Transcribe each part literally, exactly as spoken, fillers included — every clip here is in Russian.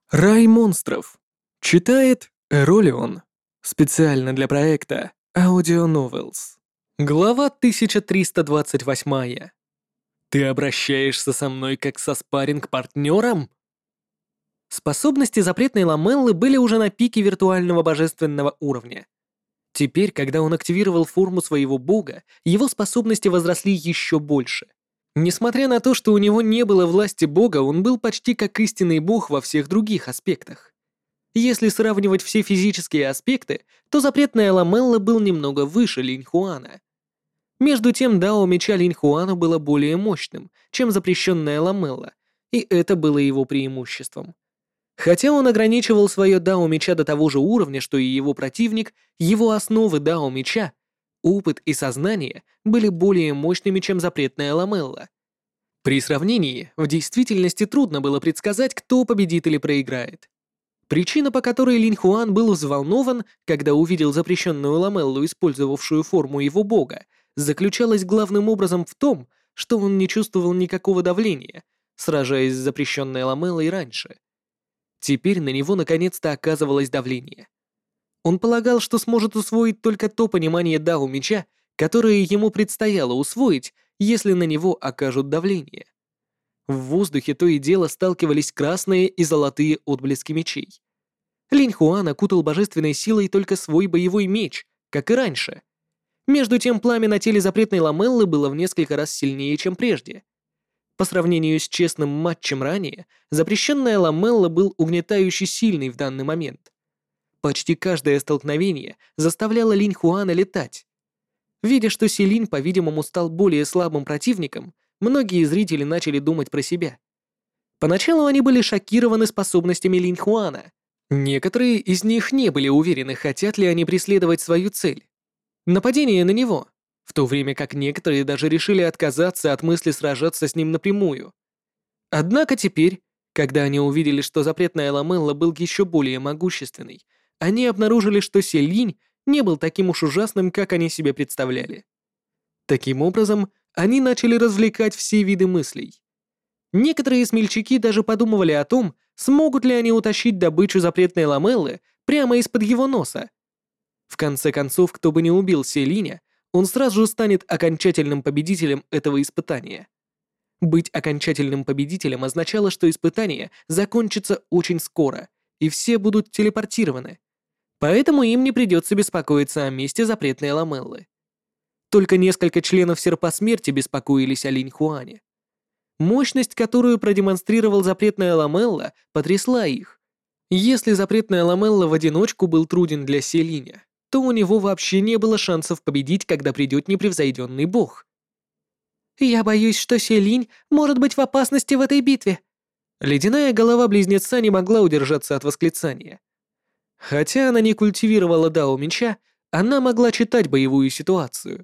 Рай монстров. Читает Эролион. Специально для проекта Audio Novels. Глава тысяча триста двадцать восемь. Ты обращаешься со мной как со спарринг-партнером? Способности запретной ламеллы были уже на пике виртуального божественного уровня. Теперь, когда он активировал форму своего бога, его способности возросли еще больше. Несмотря на то, что у него не было власти бога, он был почти как истинный бог во всех других аспектах. Если сравнивать все физические аспекты, то запретная ламелла был немного выше Линьхуана. Между тем, дао меча Линьхуана было более мощным, чем запрещенная ламелла, и это было его преимуществом. Хотя он ограничивал свое дао меча до того же уровня, что и его противник, его основы дао меча, опыт и сознание были более мощными, чем запретная ламелла. При сравнении, в действительности трудно было предсказать, кто победит или проиграет. Причина, по которой Линьхуан был взволнован, когда увидел запрещенную ламеллу, использовавшую форму его бога, заключалась главным образом в том, что он не чувствовал никакого давления, сражаясь с запрещенной ламеллой раньше. Теперь на него наконец-то оказывалось давление. Он полагал, что сможет усвоить только то понимание дао меча, которое ему предстояло усвоить, если на него окажут давление. В воздухе то и дело сталкивались красные и золотые отблески мечей. Линьхуан окутал божественной силой только свой боевой меч, как и раньше. Между тем пламя на теле запретной ламеллы было в несколько раз сильнее, чем прежде. По сравнению с честным матчем ранее, запрещенная ламелла был угнетающе сильной в данный момент. Почти каждое столкновение заставляло Линьхуана летать. Видя, что Селинь, по-видимому, стал более слабым противником, многие зрители начали думать про себя. Поначалу они были шокированы способностями Линьхуана. Некоторые из них не были уверены, хотят ли они преследовать свою цель. Нападение на него, в то время как некоторые даже решили отказаться от мысли сражаться с ним напрямую. Однако теперь, когда они увидели, что запретная ламелла был еще более могущественной, они обнаружили, что Селинь не был таким уж ужасным, как они себе представляли. Таким образом, они начали развлекать все виды мыслей. Некоторые смельчаки даже подумывали о том, смогут ли они утащить добычу запретной ламеллы прямо из-под его носа. В конце концов, кто бы ни убил Селиня, он сразу же станет окончательным победителем этого испытания. Быть окончательным победителем означало, что испытание закончится очень скоро, и все будут телепортированы. Поэтому им не придется беспокоиться о месте запретной ламеллы. Только несколько членов Серпа Смерти беспокоились о Линьхуане. Мощность, которую продемонстрировал запретная ламелла, потрясла их. Если запретная ламелла в одиночку был труден для Селиня, то у него вообще не было шансов победить, когда придет непревзойденный бог. «Я боюсь, что Селинь может быть в опасности в этой битве». Ледяная голова близнеца не могла удержаться от восклицания. Хотя она не культивировала дао меча, она могла читать боевую ситуацию.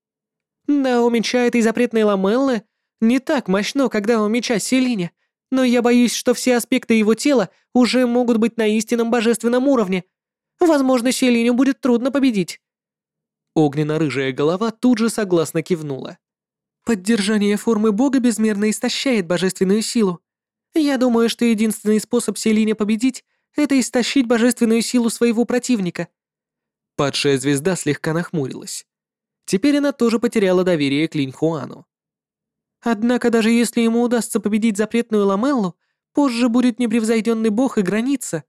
«Дао меча этой запретной ламеллы не так мощно, как дао меча Селиня, но я боюсь, что все аспекты его тела уже могут быть на истинном божественном уровне. Возможно, Селиню будет трудно победить». Огненно-рыжая голова тут же согласно кивнула. «Поддержание формы бога безмерно истощает божественную силу. Я думаю, что единственный способ Селиня победить — это истощить божественную силу своего противника». Падшая звезда слегка нахмурилась. Теперь она тоже потеряла доверие к Линьхуану. Однако даже если ему удастся победить запретную ламеллу, позже будет непревзойденный бог и граница.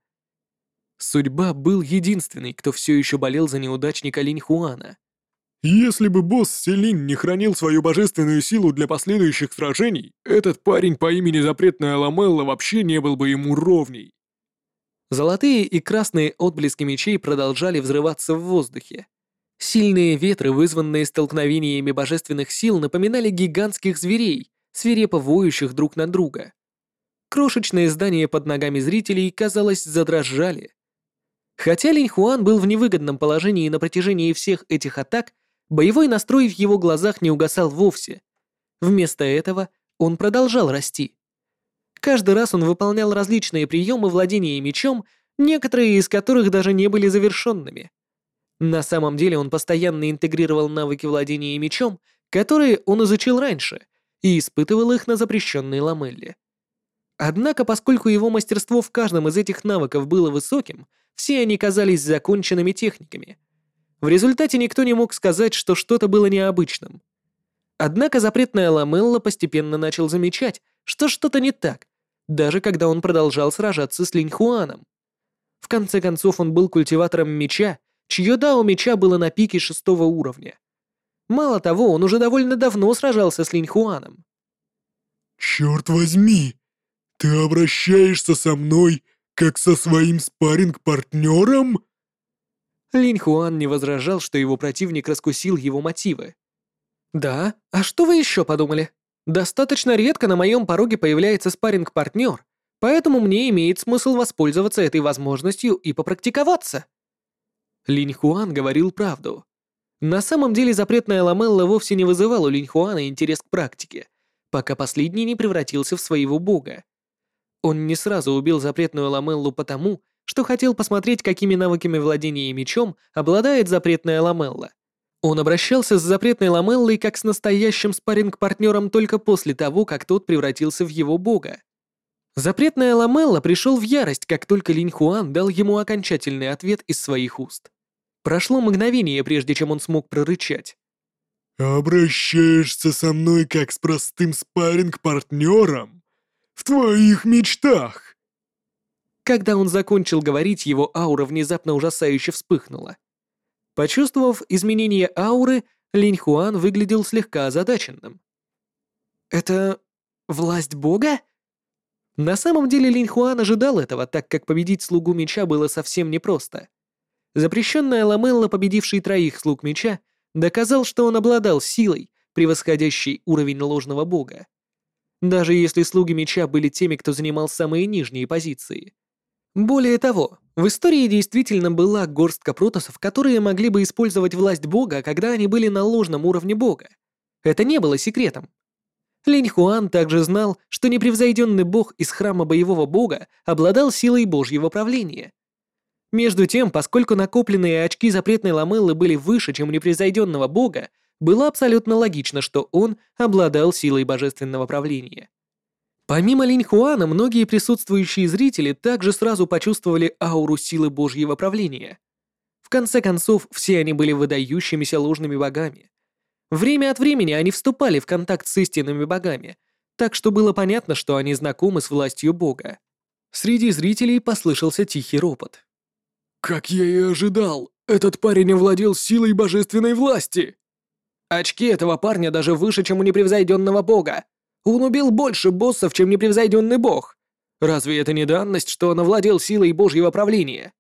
Судьба был единственный, кто все еще болел за неудачника Линьхуана. Если бы босс Селинь не хранил свою божественную силу для последующих сражений, этот парень по имени Запретная Ламелла вообще не был бы ему ровней. Золотые и красные отблески мечей продолжали взрываться в воздухе. Сильные ветры, вызванные столкновениями божественных сил, напоминали гигантских зверей, свирепо воющих друг на друга. Крошечные здания под ногами зрителей, казалось, задрожали. Хотя Линьхуан был в невыгодном положении на протяжении всех этих атак, боевой настрой в его глазах не угасал вовсе. Вместо этого он продолжал расти. Каждый раз он выполнял различные приемы владения мечом, некоторые из которых даже не были завершенными. На самом деле он постоянно интегрировал навыки владения мечом, которые он изучил раньше, и испытывал их на запрещенной ламелле. Однако, поскольку его мастерство в каждом из этих навыков было высоким, все они казались законченными техниками. В результате никто не мог сказать, что что-то было необычным. Однако запретная Ламелла постепенно начал замечать, что что-то не так, даже когда он продолжал сражаться с Линьхуаном. В конце концов, он был культиватором меча, чье дао меча было на пике шестого уровня. Мало того, он уже довольно давно сражался с Линьхуаном. «Черт возьми! Ты обращаешься со мной, как со своим спарринг-партнером?» Линьхуан не возражал, что его противник раскусил его мотивы. «Да? А что вы еще подумали? Достаточно редко на моем пороге появляется спарринг-партнер, поэтому мне имеет смысл воспользоваться этой возможностью и попрактиковаться». Линьхуан говорил правду. На самом деле запретная Ламелла вовсе не вызывала у Линьхуана интерес к практике, пока последний не превратился в своего бога. Он не сразу убил запретную Ламеллу потому, что хотел посмотреть, какими навыками владения мечом обладает запретная Ламелла. Он обращался с запретной Ламеллой как с настоящим спарринг-партнером только после того, как тот превратился в его бога. Запретная Ламелла пришел в ярость, как только Линьхуан дал ему окончательный ответ из своих уст. Прошло мгновение, прежде чем он смог прорычать. «Обращаешься со мной как с простым спарринг-партнером? В твоих мечтах!» Когда он закончил говорить, его аура внезапно ужасающе вспыхнула. Почувствовав изменение ауры, Линьхуан выглядел слегка озадаченным. «Это власть бога?» На самом деле Линьхуан ожидал этого, так как победить слугу меча было совсем непросто. Запрещенная Ламелла, победивший троих слуг меча, доказал, что он обладал силой, превосходящей уровень ложного бога. Даже если слуги меча были теми, кто занимал самые нижние позиции. Более того, в истории действительно была горстка протоссов, которые могли бы использовать власть бога, когда они были на ложном уровне бога. Это не было секретом. Линьхуан также знал, что непревзойденный бог из храма боевого бога обладал силой божьего правления. Между тем, поскольку накопленные очки запретной Ламеллы были выше, чем у непревзойденного бога, было абсолютно логично, что он обладал силой божественного правления. Помимо Линьхуана, многие присутствующие зрители также сразу почувствовали ауру силы божьего правления. В конце концов, все они были выдающимися ложными богами. Время от времени они вступали в контакт с истинными богами, так что было понятно, что они знакомы с властью бога. Среди зрителей послышался тихий ропот. «Как я и ожидал, этот парень овладел силой божественной власти!» «Очки этого парня даже выше, чем у непревзойденного бога. Он убил больше боссов, чем непревзойденный бог. Разве это не данность, что он овладел силой божьего правления?»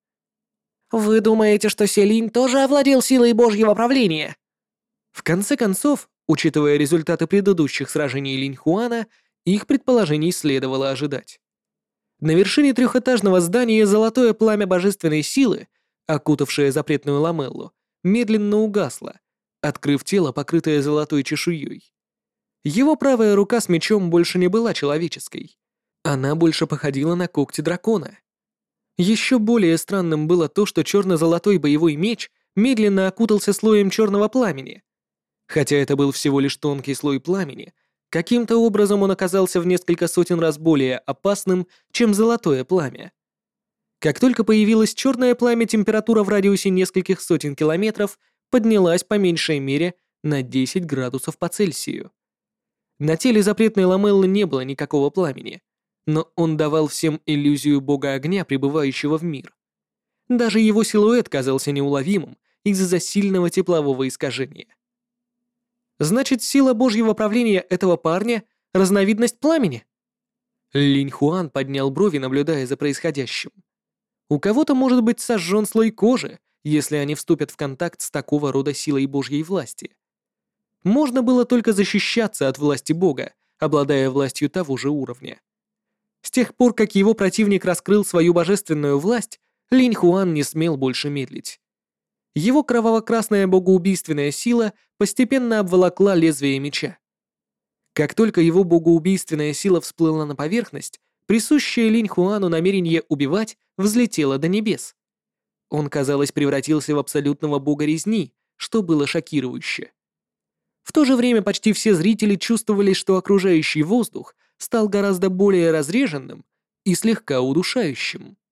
«Вы думаете, что Селинь тоже овладел силой божьего правления?» В конце концов, учитывая результаты предыдущих сражений Линьхуана, их предположений следовало ожидать. На вершине трехэтажного здания золотое пламя божественной силы, окутавшее запретную Ламеллу, медленно угасло, открыв тело, покрытое золотой чешуей. Его правая рука с мечом больше не была человеческой. Она больше походила на когти дракона. Еще более странным было то, что черно-золотой боевой меч медленно окутался слоем черного пламени. Хотя это был всего лишь тонкий слой пламени, каким-то образом он оказался в несколько сотен раз более опасным, чем золотое пламя. Как только появилось черное пламя, температура в радиусе нескольких сотен километров поднялась по меньшей мере на десять градусов по Цельсию. На теле запретной Ламеллы не было никакого пламени, но он давал всем иллюзию бога огня, прибывающего в мир. Даже его силуэт казался неуловимым из-за сильного теплового искажения. Значит, сила божьего правления этого парня — разновидность пламени? Линьхуан поднял брови, наблюдая за происходящим. У кого-то может быть сожжен слой кожи, если они вступят в контакт с такого рода силой божьей власти. Можно было только защищаться от власти бога, обладая властью того же уровня. С тех пор, как его противник раскрыл свою божественную власть, Линьхуан не смел больше медлить. Его кроваво-красная богоубийственная сила постепенно обволокла лезвие меча. Как только его богоубийственная сила всплыла на поверхность, присущее Линьхуану намерение убивать взлетело до небес. Он, казалось, превратился в абсолютного бога резни, что было шокирующе. В то же время почти все зрители чувствовали, что окружающий воздух стал гораздо более разреженным и слегка удушающим.